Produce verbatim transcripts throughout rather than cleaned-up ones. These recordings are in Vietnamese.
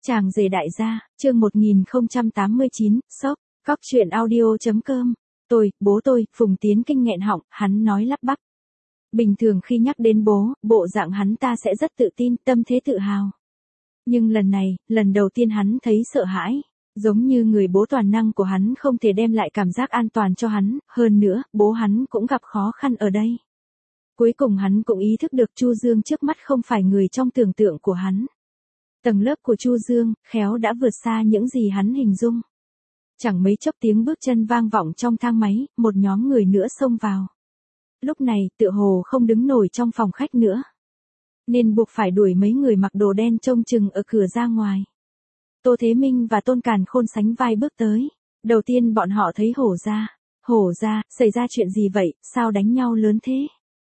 Chàng rể đại gia, chương một nghìn không trăm tám mươi chín, sốc, Cóc truyện audio.com. Tôi, bố tôi, Phùng Tiến Kinh nghẹn họng, hắn nói lắp bắp. Bình thường khi nhắc đến bố, bộ dạng hắn ta sẽ rất tự tin, tâm thế tự hào. Nhưng lần này, lần đầu tiên hắn thấy sợ hãi. Giống như người bố toàn năng của hắn không thể đem lại cảm giác an toàn cho hắn, hơn nữa, bố hắn cũng gặp khó khăn ở đây. Cuối cùng hắn cũng ý thức được Chu Dương trước mắt không phải người trong tưởng tượng của hắn. Tầng lớp của Chu Dương, khéo đã vượt xa những gì hắn hình dung. Chẳng mấy chốc tiếng bước chân vang vọng trong thang máy, một nhóm người nữa xông vào. Lúc này, tựa hồ không đứng nổi trong phòng khách nữa. Nên buộc phải đuổi mấy người mặc đồ đen trông chừng ở cửa ra ngoài. Tô Thế Minh và Tôn Càn Khôn sánh vai bước tới. Đầu tiên bọn họ thấy Hổ Gia. Hổ Gia, xảy ra chuyện gì vậy, sao đánh nhau lớn thế?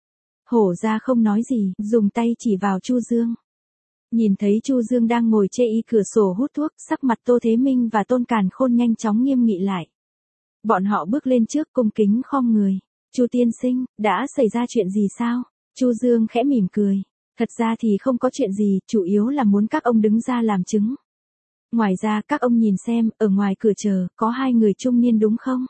Hổ Gia không nói gì, dùng tay chỉ vào Chu Dương. Nhìn thấy Chu Dương đang ngồi chê y cửa sổ hút thuốc, sắc mặt Tô Thế Minh và Tôn Càn Khôn nhanh chóng nghiêm nghị lại. Bọn họ bước lên trước cung kính khom người. Chu tiên sinh, đã xảy ra chuyện gì sao? Chu Dương khẽ mỉm cười. Thật ra thì không có chuyện gì, chủ yếu là muốn các ông đứng ra làm chứng. Ngoài ra các ông nhìn xem, ở ngoài cửa chờ, có hai người trung niên đúng không?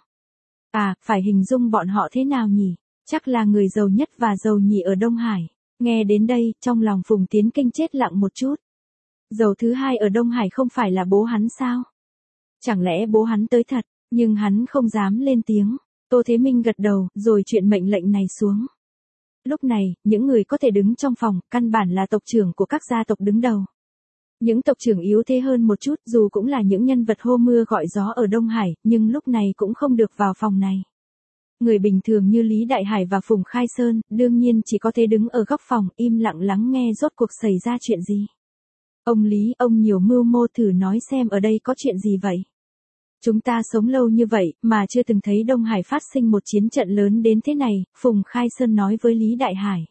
À, phải hình dung bọn họ thế nào nhỉ? Chắc là người giàu nhất và giàu nhì ở Đông Hải. Nghe đến đây, trong lòng Phùng Tiến Kinh chết lặng một chút. Giàu thứ hai ở Đông Hải không phải là bố hắn sao? Chẳng lẽ bố hắn tới thật, nhưng hắn không dám lên tiếng. Tô Thế Minh gật đầu, rồi chuyện mệnh lệnh này xuống. Lúc này, những người có thể đứng trong phòng, căn bản là tộc trưởng của các gia tộc đứng đầu. Những tộc trưởng yếu thế hơn một chút, dù cũng là những nhân vật hô mưa gọi gió ở Đông Hải, nhưng lúc này cũng không được vào phòng này. Người bình thường như Lý Đại Hải và Phùng Khai Sơn, đương nhiên chỉ có thể đứng ở góc phòng, im lặng lắng nghe rốt cuộc xảy ra chuyện gì. Ông Lý, ông nhiều mưu mô thử nói xem ở đây có chuyện gì vậy. Chúng ta sống lâu như vậy, mà chưa từng thấy Đông Hải phát sinh một chiến trận lớn đến thế này, Phùng Khai Sơn nói với Lý Đại Hải.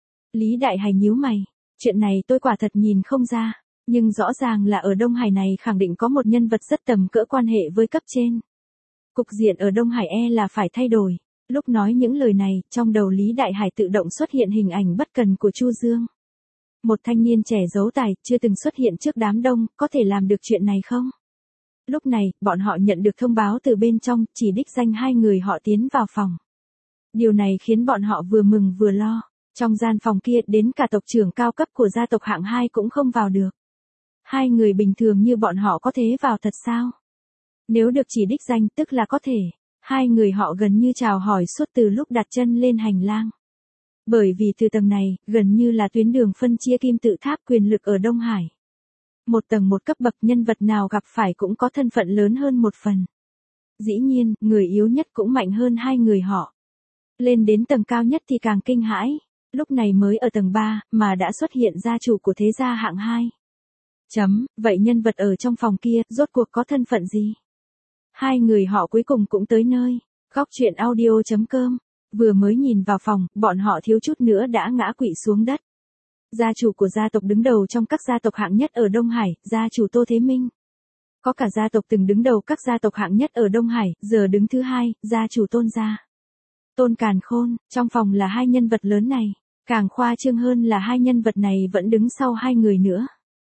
Lý Đại Hải nhíu mày, chuyện này tôi quả thật nhìn không ra, nhưng rõ ràng là ở Đông Hải này khẳng định có một nhân vật rất tầm cỡ quan hệ với cấp trên. Cục diện ở Đông Hải e là phải thay đổi. Lúc nói những lời này, trong đầu Lý Đại Hải tự động xuất hiện hình ảnh bất cần của Chu Dương. Một thanh niên trẻ giấu tài, chưa từng xuất hiện trước đám đông, có thể làm được chuyện này không? Lúc này, bọn họ nhận được thông báo từ bên trong, chỉ đích danh hai người họ tiến vào phòng. Điều này khiến bọn họ vừa mừng vừa lo. Trong gian phòng kia, đến cả tộc trưởng cao cấp của gia tộc hạng hai cũng không vào được. Hai người bình thường như bọn họ có thế vào thật sao? Nếu được chỉ đích danh tức là có thể. Hai người họ gần như chào hỏi suốt từ lúc đặt chân lên hành lang. Bởi vì từ tầng này, gần như là tuyến đường phân chia kim tự tháp quyền lực ở Đông Hải. Một tầng một cấp bậc nhân vật nào gặp phải cũng có thân phận lớn hơn một phần. Dĩ nhiên, người yếu nhất cũng mạnh hơn hai người họ. Lên đến tầng cao nhất thì càng kinh hãi. Lúc này mới ở tầng ba, mà đã xuất hiện gia chủ của thế gia hạng hai. Chấm, vậy nhân vật ở trong phòng kia, rốt cuộc có thân phận gì? Hai người họ cuối cùng cũng tới nơi. Cóc truyện audio.com. Vừa mới nhìn vào phòng, bọn họ thiếu chút nữa đã ngã quỵ xuống đất. Gia chủ của gia tộc đứng đầu trong các gia tộc hạng nhất ở Đông Hải, gia chủ Tô Thế Minh. Có cả gia tộc từng đứng đầu các gia tộc hạng nhất ở Đông Hải, giờ đứng thứ hai, gia chủ Tôn gia. Tôn Càn Khôn, trong phòng là hai nhân vật lớn này. Càng khoa trương hơn là hai nhân vật này vẫn đứng sau hai người nữa.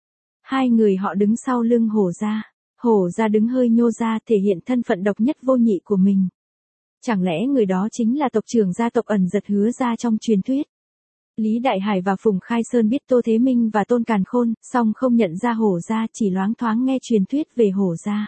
Hai người họ đứng sau lưng Hổ Gia. Hổ Gia đứng hơi nhô ra thể hiện thân phận độc nhất vô nhị của mình. Chẳng lẽ người đó chính là tộc trưởng gia tộc ẩn giật Hứa Gia trong truyền thuyết? Lý Đại Hải và Phùng Khai Sơn biết Tô Thế Minh và Tôn Càn Khôn, song không nhận ra Hổ Gia, chỉ loáng thoáng nghe truyền thuyết về Hổ Gia.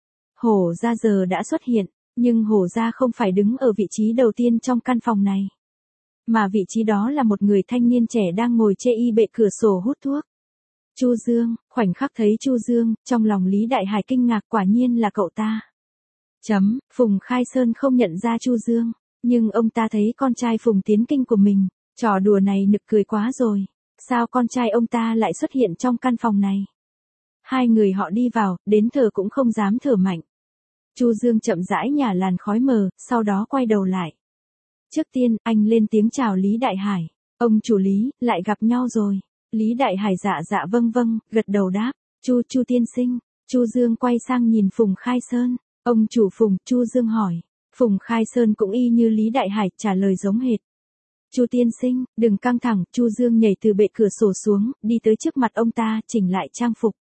Hổ Gia giờ đã xuất hiện, nhưng Hổ Gia không phải đứng ở vị trí đầu tiên trong căn phòng này. Mà vị trí đó là một người thanh niên trẻ đang ngồi chê y bệ cửa sổ hút thuốc. Chu Dương, khoảnh khắc thấy Chu Dương, trong lòng Lý Đại Hải kinh ngạc, quả nhiên là cậu ta. Chấm, Phùng Khai Sơn không nhận ra Chu Dương, nhưng ông ta thấy con trai Phùng Tiến Kinh của mình, trò đùa này nực cười quá rồi, sao con trai ông ta lại xuất hiện trong căn phòng này? Hai người họ đi vào, đến thở cũng không dám thở mạnh. Chu Dương chậm rãi nhả làn khói mờ, sau đó quay đầu lại. Trước tiên, anh lên tiếng chào Lý Đại Hải, ông chủ Lý, lại gặp nhau rồi. Lý Đại Hải dạ dạ vâng vâng, gật đầu đáp, Chu Chu tiên sinh. Chu Dương quay sang nhìn Phùng Khai Sơn, ông chủ Phùng, Chu Dương hỏi. Phùng Khai Sơn cũng y như Lý Đại Hải trả lời giống hệt. Chu tiên sinh, đừng căng thẳng, Chu Dương nhảy từ bệ cửa sổ xuống, đi tới trước mặt ông ta, chỉnh lại trang phục.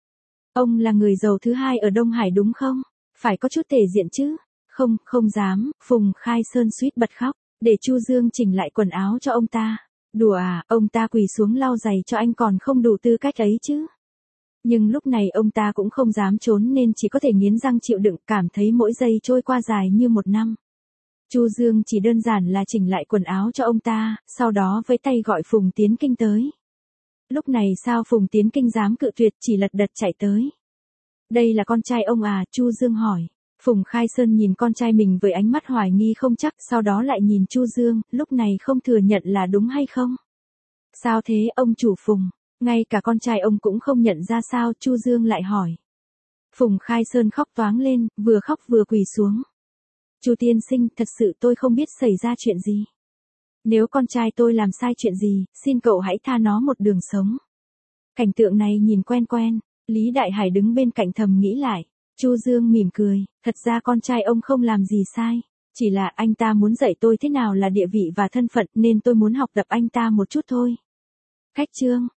Ông là người giàu thứ hai ở Đông Hải đúng không? Phải có chút thể diện chứ. Không, không dám, Phùng Khai Sơn suýt bật khóc, để Chu Dương chỉnh lại quần áo cho ông ta. Đùa à, ông ta quỳ xuống lau giày cho anh còn không đủ tư cách ấy chứ. Nhưng lúc này ông ta cũng không dám trốn nên chỉ có thể nghiến răng chịu đựng, cảm thấy mỗi giây trôi qua dài như một năm. Chu Dương chỉ đơn giản là chỉnh lại quần áo cho ông ta, sau đó với tay gọi Phùng Tiến Kinh tới. Lúc này sao Phùng Tiến Kinh dám cự tuyệt, chỉ lật đật chạy tới. Đây là con trai ông à, Chu Dương hỏi. Phùng Khai Sơn nhìn con trai mình với ánh mắt hoài nghi không chắc, sau đó lại nhìn Chu Dương, lúc này không thừa nhận là đúng hay không. Sao thế ông chủ Phùng? Ngay cả con trai ông cũng không nhận ra sao, Chu Dương lại hỏi. Phùng Khai Sơn khóc toáng lên, vừa khóc vừa quỳ xuống. Chu tiên sinh, thật sự tôi không biết xảy ra chuyện gì. Nếu con trai tôi làm sai chuyện gì, xin cậu hãy tha nó một đường sống. Cảnh tượng này nhìn quen quen, Lý Đại Hải đứng bên cạnh thầm nghĩ lại. Chu Dương mỉm cười, thật ra con trai ông không làm gì sai. Chỉ là anh ta muốn dạy tôi thế nào là địa vị và thân phận nên tôi muốn học tập anh ta một chút thôi. Khách trương,